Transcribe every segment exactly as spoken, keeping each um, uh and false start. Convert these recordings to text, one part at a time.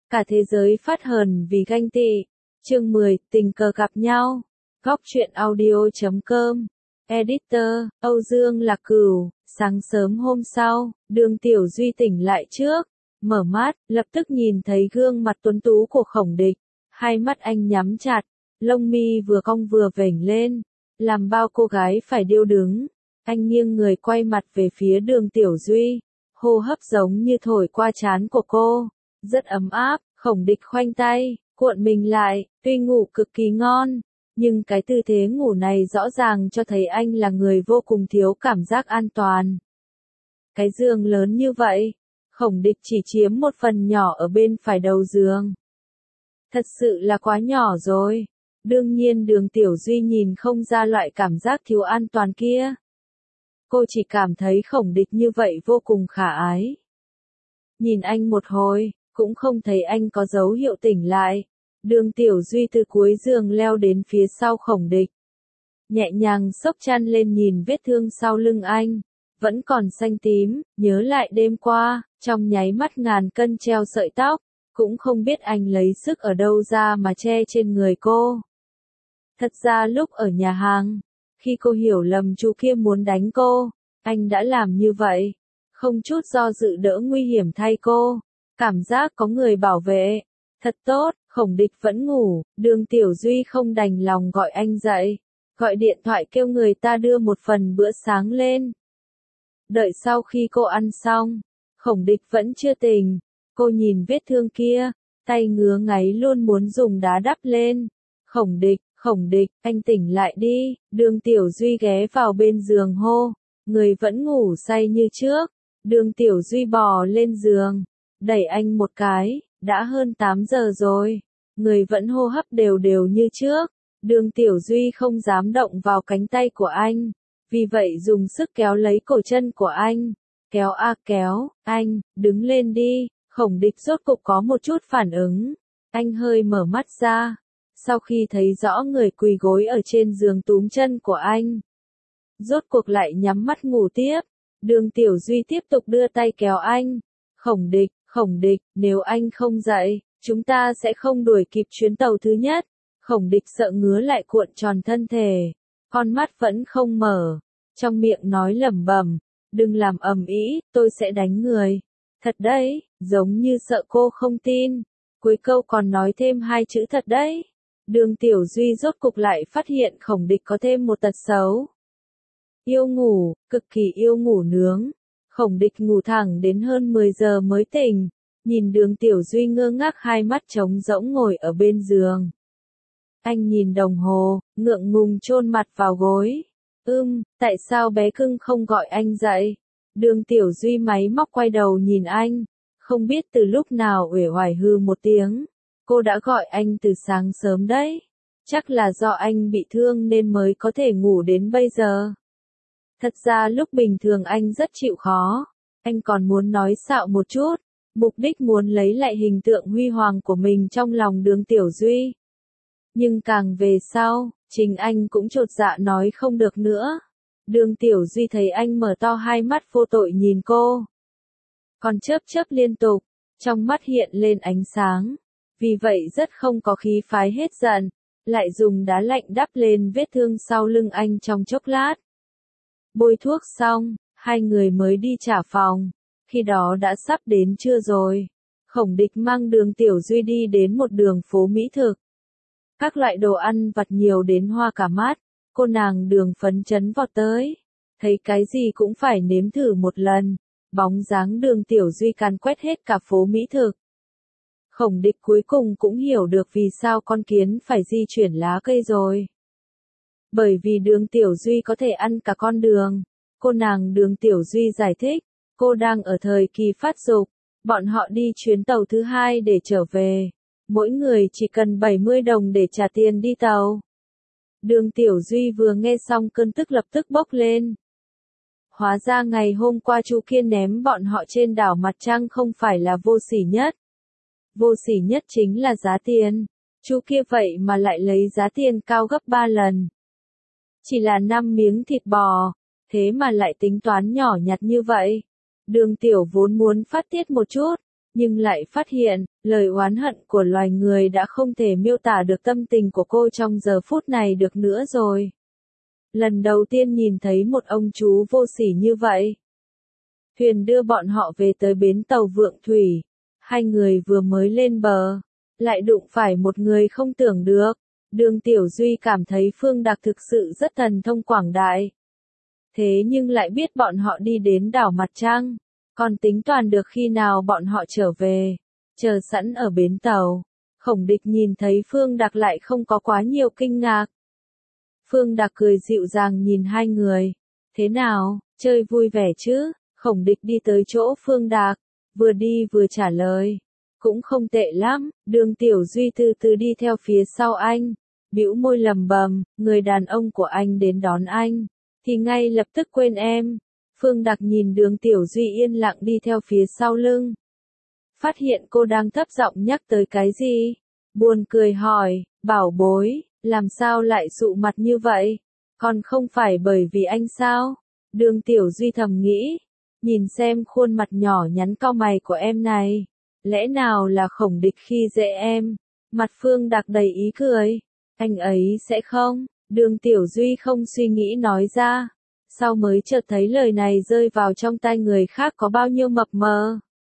Cả thế giới phát hờn vì ganh tị. Chương mười, tình cờ gặp nhau. Góc truyện audio chấm com. Editor, Âu Dương Lạc Cửu. Sáng sớm hôm sau, Đường Tiểu Duy tỉnh lại trước. Mở mắt, lập tức nhìn thấy gương mặt tuấn tú của Khổng Địch. Hai mắt anh nhắm chặt, lông mi vừa cong vừa vểnh lên. Làm bao cô gái phải điêu đứng. Anh nghiêng người quay mặt về phía Đường Tiểu Duy. Hô hấp giống như thổi qua trán của cô. Rất ấm áp. Khổng Địch khoanh tay, cuộn mình lại, tuy ngủ cực kỳ ngon, nhưng cái tư thế ngủ này rõ ràng cho thấy anh là người vô cùng thiếu cảm giác an toàn. Cái giường lớn như vậy, Khổng Địch chỉ chiếm một phần nhỏ ở bên phải đầu giường. Thật sự là quá nhỏ rồi. Đương nhiên Đường Tiểu Duy nhìn không ra loại cảm giác thiếu an toàn kia. Cô chỉ cảm thấy Khổng Địch như vậy vô cùng khả ái. Nhìn anh một hồi, cũng không thấy anh có dấu hiệu tỉnh lại. Đường Tiểu Duy từ cuối giường leo đến phía sau Khổng Địch. Nhẹ nhàng xốc chăn lên nhìn vết thương sau lưng anh. Vẫn còn xanh tím, nhớ lại đêm qua, trong nháy mắt ngàn cân treo sợi tóc. Cũng không biết anh lấy sức ở đâu ra mà che trên người cô. Thật ra lúc ở nhà hàng, khi cô hiểu lầm chú kia muốn đánh cô, anh đã làm như vậy. Không chút do dự đỡ nguy hiểm thay cô. Cảm giác có người bảo vệ. Thật tốt, Khổng Địch vẫn ngủ, Đường Tiểu Duy không đành lòng gọi anh dậy. Gọi điện thoại kêu người ta đưa một phần bữa sáng lên. Đợi sau khi cô ăn xong, Khổng Địch vẫn chưa tỉnh. Cô nhìn vết thương kia, tay ngứa ngáy luôn muốn dùng đá đắp lên. Khổng Địch, Khổng Địch, anh tỉnh lại đi. Đường Tiểu Duy ghé vào bên giường hô. Người vẫn ngủ say như trước. Đường Tiểu Duy bò lên giường. Đẩy anh một cái, đã hơn tám giờ rồi. Người vẫn hô hấp đều đều như trước. Đường Tiểu Duy không dám động vào cánh tay của anh. Vì vậy dùng sức kéo lấy cổ chân của anh. Kéo a kéo, anh, đứng lên đi. Khổng Địch rốt cục có một chút phản ứng. Anh hơi mở mắt ra. Sau khi thấy rõ người quỳ gối ở trên giường túm chân của anh. Rốt cuộc lại nhắm mắt ngủ tiếp. Đường Tiểu Duy tiếp tục đưa tay kéo anh. Khổng Địch, Khổng Địch, nếu anh không dậy, chúng ta sẽ không đuổi kịp chuyến tàu thứ nhất. Khổng Địch sợ ngứa lại cuộn tròn thân thể. Con mắt vẫn không mở. Trong miệng nói lẩm bẩm, đừng làm ầm ĩ, tôi sẽ đánh người. Thật đấy, giống như sợ cô không tin. Cuối câu còn nói thêm hai chữ thật đấy. Đường Tiểu Duy rốt cục lại phát hiện Khổng Địch có thêm một tật xấu. Yêu ngủ, cực kỳ yêu ngủ nướng. Khổng Địch ngủ thẳng đến hơn mười giờ mới tỉnh. Nhìn Đường Tiểu Duy ngơ ngác hai mắt trống rỗng ngồi ở bên giường. Anh nhìn đồng hồ, ngượng ngùng chôn mặt vào gối. Ưm, tại sao bé cưng không gọi anh dậy? Đường Tiểu Duy máy móc quay đầu nhìn anh. Không biết từ lúc nào uể oải hư một tiếng. Cô đã gọi anh từ sáng sớm đấy. Chắc là do anh bị thương nên mới có thể ngủ đến bây giờ. Thật ra lúc bình thường anh rất chịu khó. Anh còn muốn nói xạo một chút. Mục đích muốn lấy lại hình tượng huy hoàng của mình trong lòng Đường Tiểu Duy. Nhưng càng về sau, chính anh cũng chột dạ nói không được nữa. Đường Tiểu Duy thấy anh mở to hai mắt vô tội nhìn cô. Còn chớp chớp liên tục, trong mắt hiện lên ánh sáng. Vì vậy rất không có khí phái hết giận, lại dùng đá lạnh đắp lên vết thương sau lưng anh trong chốc lát. Bôi thuốc xong, hai người mới đi trả phòng. Khi đó đã sắp đến trưa rồi. Khổng Địch mang Đường Tiểu Duy đi đến một đường phố mỹ thực. Các loại đồ ăn vặt nhiều đến hoa cả mắt. Cô nàng Đường phấn chấn vọt tới. Thấy cái gì cũng phải nếm thử một lần. Bóng dáng Đường Tiểu Duy càn quét hết cả phố mỹ thực. Khổng Địch cuối cùng cũng hiểu được vì sao con kiến phải di chuyển lá cây rồi. Bởi vì Đường Tiểu Duy có thể ăn cả con đường. Cô nàng Đường Tiểu Duy giải thích. Cô đang ở thời kỳ phát dục. Bọn họ đi chuyến tàu thứ hai để trở về. Mỗi người chỉ cần bảy mươi đồng để trả tiền đi tàu. Đường Tiểu Duy vừa nghe xong cơn tức lập tức bốc lên. Hóa ra ngày hôm qua chú kia ném bọn họ trên đảo Mặt Trăng không phải là vô sỉ nhất. Vô sỉ nhất chính là giá tiền. Chú kia vậy mà lại lấy giá tiền cao gấp ba lần. Chỉ là năm miếng thịt bò, thế mà lại tính toán nhỏ nhặt như vậy. Đường Tiểu vốn muốn phát tiết một chút, nhưng lại phát hiện, lời oán hận của loài người đã không thể miêu tả được tâm tình của cô trong giờ phút này được nữa rồi. Lần đầu tiên nhìn thấy một ông chú vô sỉ như vậy. Thuyền đưa bọn họ về tới bến tàu Vượng Thủy. Hai người vừa mới lên bờ, lại đụng phải một người không tưởng được. Đường Tiểu Duy cảm thấy Phương Đạc thực sự rất thần thông quảng đại. Thế nhưng lại biết bọn họ đi đến đảo Mặt Trăng, còn tính toán được khi nào bọn họ trở về, chờ sẵn ở bến tàu. Khổng Địch nhìn thấy Phương Đạc lại không có quá nhiều kinh ngạc. Phương Đạc cười dịu dàng nhìn hai người. Thế nào, chơi vui vẻ chứ? Khổng Địch đi tới chỗ Phương Đạc, vừa đi vừa trả lời. Cũng không tệ lắm. Đường Tiểu Duy từ từ đi theo phía sau anh, bĩu môi lầm bầm, người đàn ông của anh đến đón anh, thì ngay lập tức quên em. Phương Đạc nhìn Đường Tiểu Duy yên lặng đi theo phía sau lưng. Phát hiện cô đang thấp giọng nhắc tới cái gì? Buồn cười hỏi, bảo bối, làm sao lại sụ mặt như vậy? Còn không phải bởi vì anh sao? Đường Tiểu Duy thầm nghĩ, nhìn xem khuôn mặt nhỏ nhắn cau mày của em này. Lẽ nào là Khổng Địch khi dễ em? Mặt Phương Đạc đầy ý cười. Anh ấy sẽ không? Đường Tiểu Duy không suy nghĩ nói ra. Sau mới chợt thấy lời này rơi vào trong tai người khác có bao nhiêu mập mờ.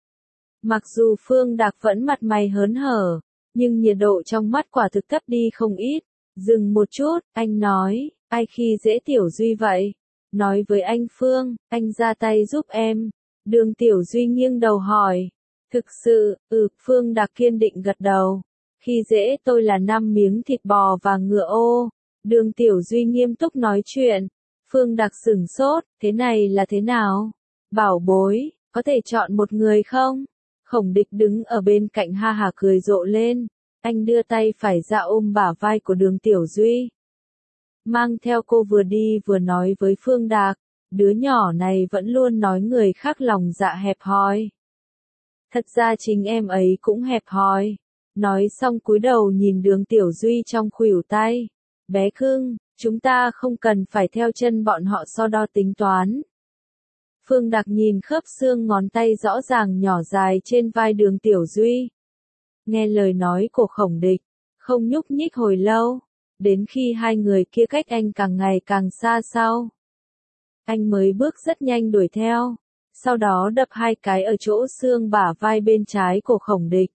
Mặc dù Phương Đạc vẫn mặt mày hớn hở, nhưng nhiệt độ trong mắt quả thực thấp đi không ít. Dừng một chút, anh nói, ai khi dễ Tiểu Duy vậy? Nói với anh Phương, anh ra tay giúp em. Đường Tiểu Duy nghiêng đầu hỏi. Thực sự, ừ, Phương Đạc kiên định gật đầu. Khi dễ tôi là năm miếng thịt bò và ngựa ô. Đường Tiểu Duy nghiêm túc nói chuyện. Phương Đạc sửng sốt, thế này là thế nào? Bảo bối, có thể chọn một người không? Khổng Địch đứng ở bên cạnh ha hả cười rộ lên. Anh đưa tay phải ra ôm bả vai của Đường Tiểu Duy. Mang theo cô vừa đi vừa nói với Phương Đạc. Đứa nhỏ này vẫn luôn nói người khác lòng dạ hẹp hòi. Thật ra chính em ấy cũng hẹp hòi. Nói xong cúi đầu nhìn Đường Tiểu Duy trong khuỷu tay. Bé cưng, chúng ta không cần phải theo chân bọn họ so đo tính toán. Phương Đạc nhìn khớp xương ngón tay rõ ràng nhỏ dài trên vai Đường Tiểu Duy. Nghe lời nói của Khổng Địch, không nhúc nhích hồi lâu, đến khi hai người kia cách anh càng ngày càng xa sau. Anh mới bước rất nhanh đuổi theo, sau đó đập hai cái ở chỗ xương bả vai bên trái của Khổng Địch.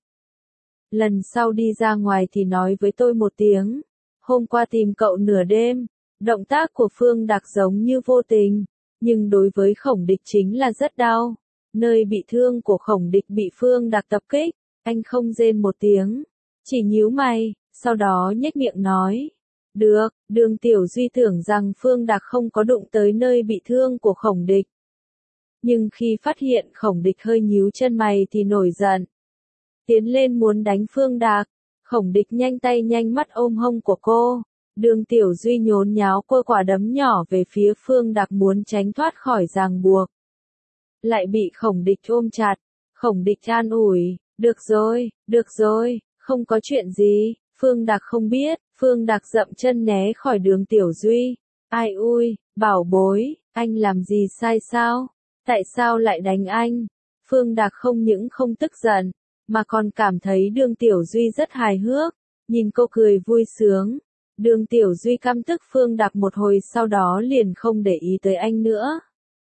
Lần sau đi ra ngoài thì nói với tôi một tiếng. Hôm qua tìm cậu nửa đêm. Động tác của Phương Đạc giống như vô tình, nhưng đối với Khổng Địch chính là rất đau. Nơi bị thương của Khổng Địch bị Phương Đạc tập kích, anh không rên một tiếng, chỉ nhíu mày, sau đó nhếch miệng nói. Được, Đường Tiểu Duy tưởng rằng Phương Đạc không có đụng tới nơi bị thương của Khổng Địch. Nhưng khi phát hiện Khổng Địch hơi nhíu chân mày thì nổi giận. Tiến lên muốn đánh Phương Đạc. Khổng Địch nhanh tay nhanh mắt ôm hông của cô. Đường Tiểu Duy nhốn nháo cô quả đấm nhỏ về phía Phương Đạc muốn tránh thoát khỏi ràng buộc. Lại bị Khổng Địch ôm chặt. Khổng Địch an ủi, được rồi, được rồi, không có chuyện gì. Phương Đạc không biết. Phương Đạc dậm chân né khỏi Đường Tiểu Duy. Ai ui, bảo bối, anh làm gì sai sao? Tại sao lại đánh anh? Phương Đạc không những không tức giận, mà còn cảm thấy Đường Tiểu Duy rất hài hước, nhìn cô cười vui sướng. Đường Tiểu Duy căm tức Phương Đạc một hồi sau đó liền không để ý tới anh nữa.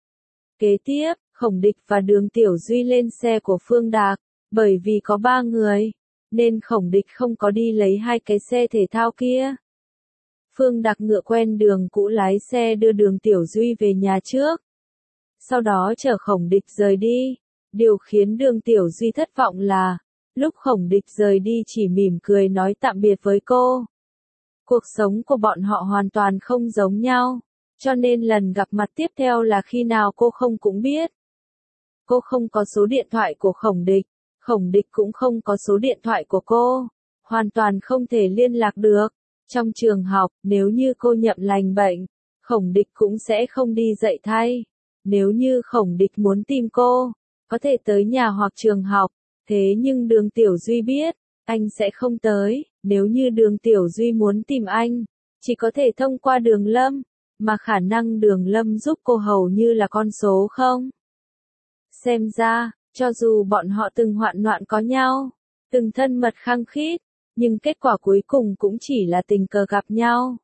Kế tiếp, Khổng Địch và Đường Tiểu Duy lên xe của Phương Đạc, bởi vì có ba người, nên Khổng Địch không có đi lấy hai cái xe thể thao kia. Phương Đạc ngựa quen đường cũ lái xe đưa Đường Tiểu Duy về nhà trước. Sau đó chở Khổng Địch rời đi. Điều khiến Đường Tiểu Duy thất vọng là, lúc Khổng Địch rời đi chỉ mỉm cười nói tạm biệt với cô. Cuộc sống của bọn họ hoàn toàn không giống nhau, cho nên lần gặp mặt tiếp theo là khi nào cô không cũng biết. Cô không có số điện thoại của Khổng Địch, Khổng Địch cũng không có số điện thoại của cô, hoàn toàn không thể liên lạc được. Trong trường học, nếu như cô nhậm lành bệnh, Khổng Địch cũng sẽ không đi dạy thay. Nếu như Khổng Địch muốn tìm cô, có thể tới nhà hoặc trường học, thế nhưng Đường Tiểu Duy biết, anh sẽ không tới. Nếu như Đường Tiểu Duy muốn tìm anh, chỉ có thể thông qua Đường Lâm, mà khả năng Đường Lâm giúp cô hầu như là con số không. Xem ra, Cho dù bọn họ từng hoạn loạn có nhau, từng thân mật khăng khít, nhưng kết quả cuối cùng cũng chỉ là tình cờ gặp nhau.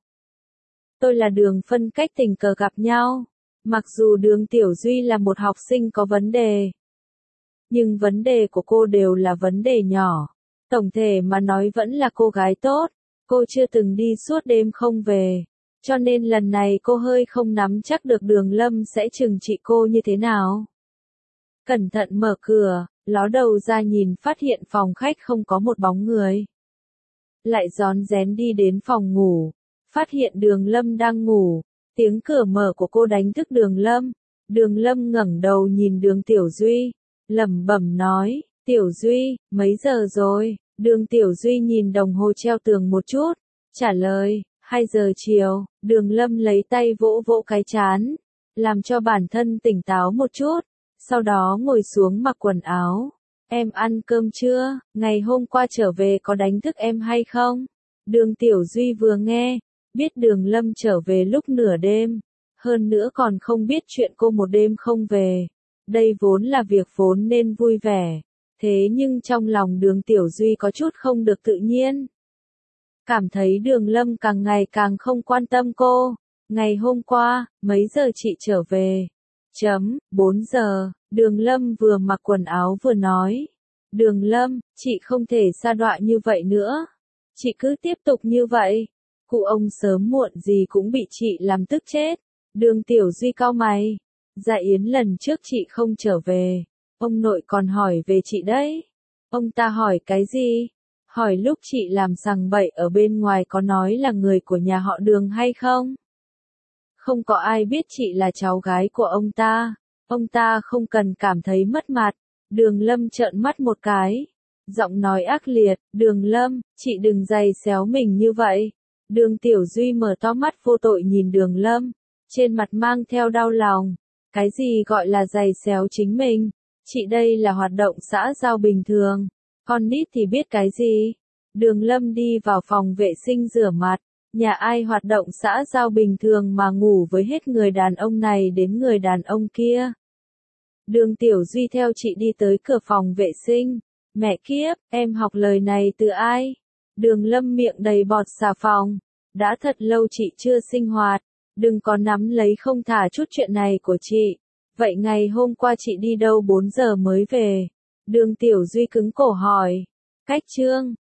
Tôi là Đường phân cách tình cờ gặp nhau. Mặc dù Đường Tiểu Duy là một học sinh có vấn đề, nhưng vấn đề của cô đều là vấn đề nhỏ. Tổng thể mà nói vẫn là cô gái tốt. Cô chưa từng đi suốt đêm không về. Cho nên lần này cô hơi không nắm chắc được Đường Lâm sẽ trừng trị cô như thế nào. Cẩn thận mở cửa, ló đầu ra nhìn phát hiện phòng khách không có một bóng người. Lại rón rén đi đến phòng ngủ, phát hiện Đường Lâm đang ngủ. Tiếng cửa mở của cô đánh thức Đường Lâm. Đường Lâm ngẩng đầu nhìn Đường Tiểu Duy, lẩm bẩm nói, Tiểu Duy, mấy giờ rồi? Đường Tiểu Duy nhìn đồng hồ treo tường một chút, trả lời, hai giờ chiều. Đường Lâm lấy tay vỗ vỗ cái trán, làm cho bản thân tỉnh táo một chút, sau đó ngồi xuống mặc quần áo. Em ăn cơm chưa? Ngày hôm qua trở về có đánh thức em hay không? Đường Tiểu Duy vừa nghe, biết Đường Lâm trở về lúc nửa đêm, hơn nữa còn không biết chuyện cô một đêm không về. Đây vốn là việc vốn nên vui vẻ, thế nhưng trong lòng Đường Tiểu Duy có chút không được tự nhiên. Cảm thấy Đường Lâm càng ngày càng không quan tâm cô. Ngày hôm qua, mấy giờ chị trở về? Chấm, bốn giờ, Đường Lâm vừa mặc quần áo vừa nói. Đường Lâm, chị không thể sa đọa như vậy nữa. Chị cứ tiếp tục như vậy, cụ ông sớm muộn gì cũng bị chị làm tức chết. Đường Tiểu Duy cau mày. Dạ Yến lần trước chị không trở về, ông nội còn hỏi về chị đấy. Ông ta hỏi cái gì? Hỏi lúc chị làm sằng bậy ở bên ngoài có nói là người của nhà họ Đường hay không? Không có ai biết chị là cháu gái của ông ta. Ông ta không cần cảm thấy mất mặt. Đường Lâm trợn mắt một cái, giọng nói ác liệt, Đường Lâm, chị đừng giày xéo mình như vậy. Đường Tiểu Duy mở to mắt vô tội nhìn Đường Lâm, trên mặt mang theo đau lòng. Cái gì gọi là giày xéo chính mình? Chị đây là hoạt động xã giao bình thường, con nít thì biết cái gì? Đường Lâm đi vào phòng vệ sinh rửa mặt, nhà ai hoạt động xã giao bình thường mà ngủ với hết người đàn ông này đến người đàn ông kia. Đường Tiểu Duy theo chị đi tới cửa phòng vệ sinh. Mẹ kiếp, em học lời này từ ai? Đường Lâm miệng đầy bọt xà phòng. Đã thật lâu chị chưa sinh hoạt, đừng có nắm lấy không thả chút chuyện này của chị. Vậy ngày hôm qua chị đi đâu bốn giờ mới về? Đường Tiểu Duy cứng cổ hỏi. Cách chương